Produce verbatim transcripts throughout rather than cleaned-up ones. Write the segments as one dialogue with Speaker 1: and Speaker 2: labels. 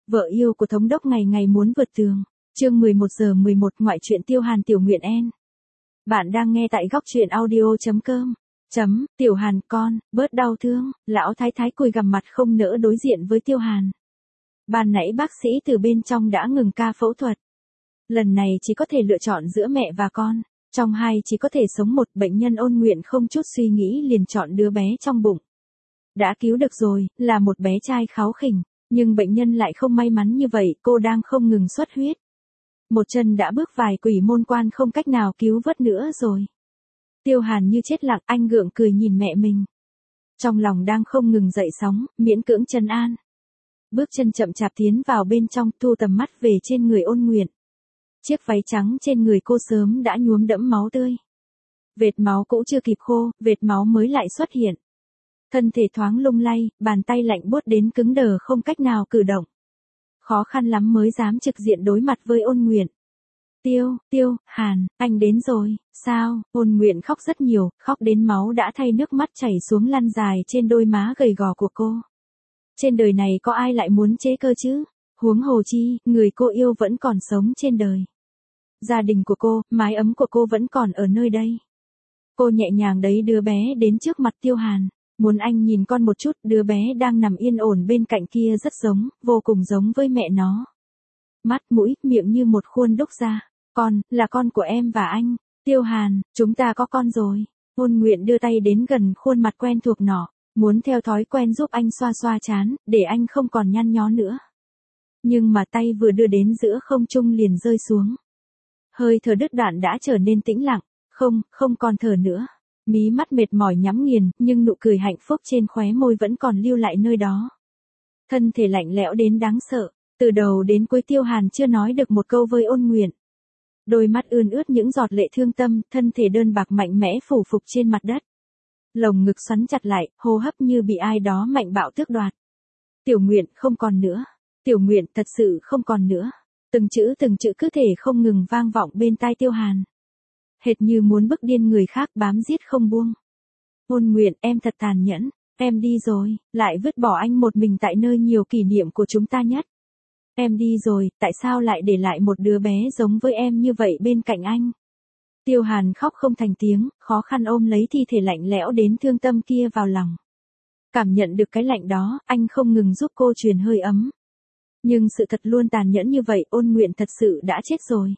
Speaker 1: Vợ yêu của thống đốc ngày ngày muốn vượt tường. Chương mười một giờ mười một ngoại truyện Tiêu Hàn Tiểu Nguyện En. Bạn đang nghe tại góc truyện audio chấm com. Chấm, Tiểu Hàn con, bớt đau thương, lão thái thái cùi gằm mặt không nỡ đối diện với Tiêu Hàn. Ban nãy bác sĩ từ bên trong đã ngừng ca phẫu thuật. Lần này chỉ có thể lựa chọn giữa mẹ và con. Trong hai chỉ có thể sống một, bệnh nhân ôn nguyện không chút suy nghĩ liền chọn đứa bé trong bụng. Đã cứu được rồi, là một bé trai kháu khỉnh. Nhưng bệnh nhân lại không may mắn như vậy, cô đang không ngừng xuất huyết. Một chân đã bước vài quỷ môn quan không cách nào cứu vớt nữa rồi. Tiêu Hàn như chết lặng, anh gượng cười nhìn mẹ mình. Trong lòng đang không ngừng dậy sóng, miễn cưỡng trấn an. Bước chân chậm chạp tiến vào bên trong, thu tầm mắt về trên người ôn nguyện. Chiếc váy trắng trên người cô sớm đã nhuốm đẫm máu tươi. Vệt máu cũng chưa kịp khô, vệt máu mới lại xuất hiện. Thân thể thoáng lung lay, bàn tay lạnh buốt đến cứng đờ không cách nào cử động. Khó khăn lắm mới dám trực diện đối mặt với ôn nguyện. Tiêu, Tiêu, Hàn, anh đến rồi, sao? Ôn nguyện khóc rất nhiều, khóc đến máu đã thay nước mắt chảy xuống lăn dài trên đôi má gầy gò của cô. Trên đời này có ai lại muốn chế cơ chứ? Huống hồ chi, người cô yêu vẫn còn sống trên đời. Gia đình của cô, mái ấm của cô vẫn còn ở nơi đây. Cô nhẹ nhàng đẩy đứa bé đến trước mặt Tiêu Hàn. Muốn anh nhìn con một chút, đứa bé đang nằm yên ổn bên cạnh kia rất giống, vô cùng giống với mẹ nó. Mắt, mũi, miệng như một khuôn đúc ra. Con, là con của em và anh. Tiêu Hàn, chúng ta có con rồi. Ôn nguyện đưa tay đến gần khuôn mặt quen thuộc nọ, muốn theo thói quen giúp anh xoa xoa trán, để anh không còn nhăn nhó nữa. Nhưng mà tay vừa đưa đến giữa không trung liền rơi xuống. Hơi thở đứt đoạn đã trở nên tĩnh lặng, không, không còn thở nữa. Mí mắt mệt mỏi nhắm nghiền, nhưng nụ cười hạnh phúc trên khóe môi vẫn còn lưu lại nơi đó. Thân thể lạnh lẽo đến đáng sợ, từ đầu đến cuối Tiêu Hàn chưa nói được một câu với ôn nguyện. Đôi mắt ươn ướt những giọt lệ thương tâm, thân thể đơn bạc mạnh mẽ phủ phục trên mặt đất. Lồng ngực xoắn chặt lại, hô hấp như bị ai đó mạnh bạo tước đoạt. Tiểu Nguyện không còn nữa. Tiểu Nguyện thật sự không còn nữa. Từng chữ từng chữ cứ thể không ngừng vang vọng bên tai Tiêu Hàn. Hệt như muốn bức điên người khác bám giết không buông. Ôn nguyện, em thật tàn nhẫn, em đi rồi, lại vứt bỏ anh một mình tại nơi nhiều kỷ niệm của chúng ta nhất. Em đi rồi, tại sao lại để lại một đứa bé giống với em như vậy bên cạnh anh? Tiêu Hàn khóc không thành tiếng, khó khăn ôm lấy thi thể lạnh lẽo đến thương tâm kia vào lòng. Cảm nhận được cái lạnh đó, anh không ngừng giúp cô truyền hơi ấm. Nhưng sự thật luôn tàn nhẫn như vậy, ôn nguyện thật sự đã chết rồi.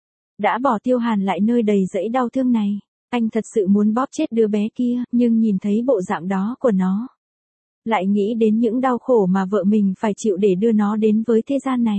Speaker 1: Đã bỏ Tiêu Hàn lại nơi đầy dẫy đau thương này. Anh thật sự muốn bóp chết đứa bé kia, nhưng nhìn thấy bộ dạng đó của nó. Lại nghĩ đến những đau khổ mà vợ mình phải chịu để đưa nó đến với thế gian này.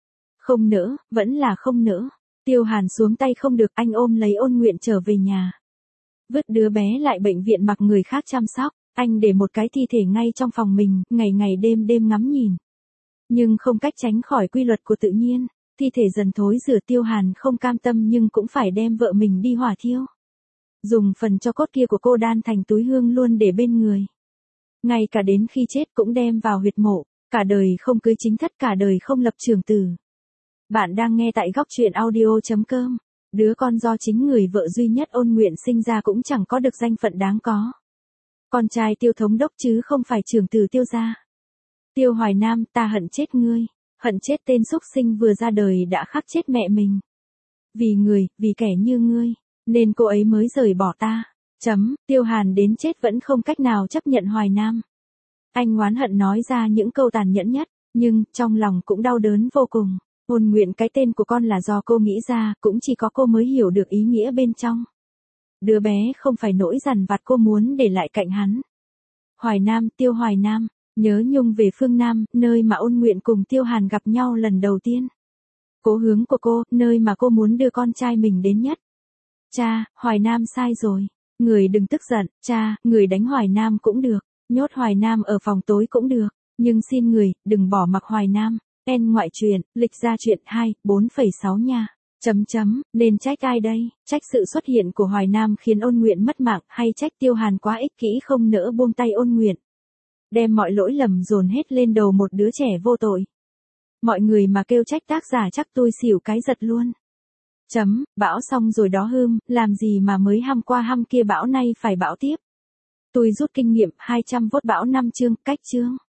Speaker 1: Không nỡ, vẫn là không nỡ. Tiêu Hàn xuống tay không được, anh ôm lấy ôn nguyện trở về nhà. Vứt đứa bé lại bệnh viện mặc người khác chăm sóc, anh để một cái thi thể ngay trong phòng mình, ngày ngày đêm đêm ngắm nhìn. Nhưng không cách tránh khỏi quy luật của tự nhiên. Thi thể dần thối rửa, Tiêu Hàn không cam tâm nhưng cũng phải đem vợ mình đi hỏa thiêu. Dùng phần tro cốt kia của cô đan thành túi hương luôn để bên người. Ngay cả đến khi chết cũng đem vào huyệt mộ, cả đời không cưới chính thất, cả đời không lập trường tử. Bạn đang nghe tại góc truyện audio chấm com. Đứa con do chính người vợ duy nhất ôn nguyện sinh ra cũng chẳng có được danh phận đáng có. Con trai Tiêu thống đốc chứ không phải trưởng tử Tiêu gia. Tiêu Hoài Nam, ta hận chết ngươi. Hận chết tên súc sinh vừa ra đời đã khắc chết mẹ mình. Vì người, vì kẻ như ngươi, nên cô ấy mới rời bỏ ta. Chấm, Tiêu Hàn đến chết vẫn không cách nào chấp nhận Hoài Nam. Anh oán hận nói ra những câu tàn nhẫn nhất, nhưng trong lòng cũng đau đớn vô cùng. Ôn nguyện, cái tên của con là do cô nghĩ ra, cũng chỉ có cô mới hiểu được ý nghĩa bên trong. Đứa bé không phải nỗi dằn vặt cô muốn để lại cạnh hắn. Hoài Nam, Tiêu Hoài Nam. Nhớ nhung về phương Nam, nơi mà ôn nguyện cùng Tiêu Hàn gặp nhau lần đầu tiên. Cố hướng của cô, nơi mà cô muốn đưa con trai mình đến nhất. Cha, Hoài Nam sai rồi. Người đừng tức giận, cha, người đánh Hoài Nam cũng được. Nhốt Hoài Nam ở phòng tối cũng được. Nhưng xin người, đừng bỏ mặc Hoài Nam. En ngoại truyện, lịch ra truyện hai, bốn phẩy sáu nha. Chấm chấm, nên trách ai đây? Trách sự xuất hiện của Hoài Nam khiến ôn nguyện mất mạng, hay trách Tiêu Hàn quá ích kỷ không nỡ buông tay ôn nguyện? Đem mọi lỗi lầm dồn hết lên đầu một đứa trẻ vô tội. Mọi người mà kêu trách tác giả chắc tôi xỉu cái giật luôn. Chấm, bão xong rồi đó hưm, làm gì mà mới hăm qua hăm kia bão nay phải bão tiếp. Tôi rút kinh nghiệm, hai trăm vốt bão năm chương, cách chương.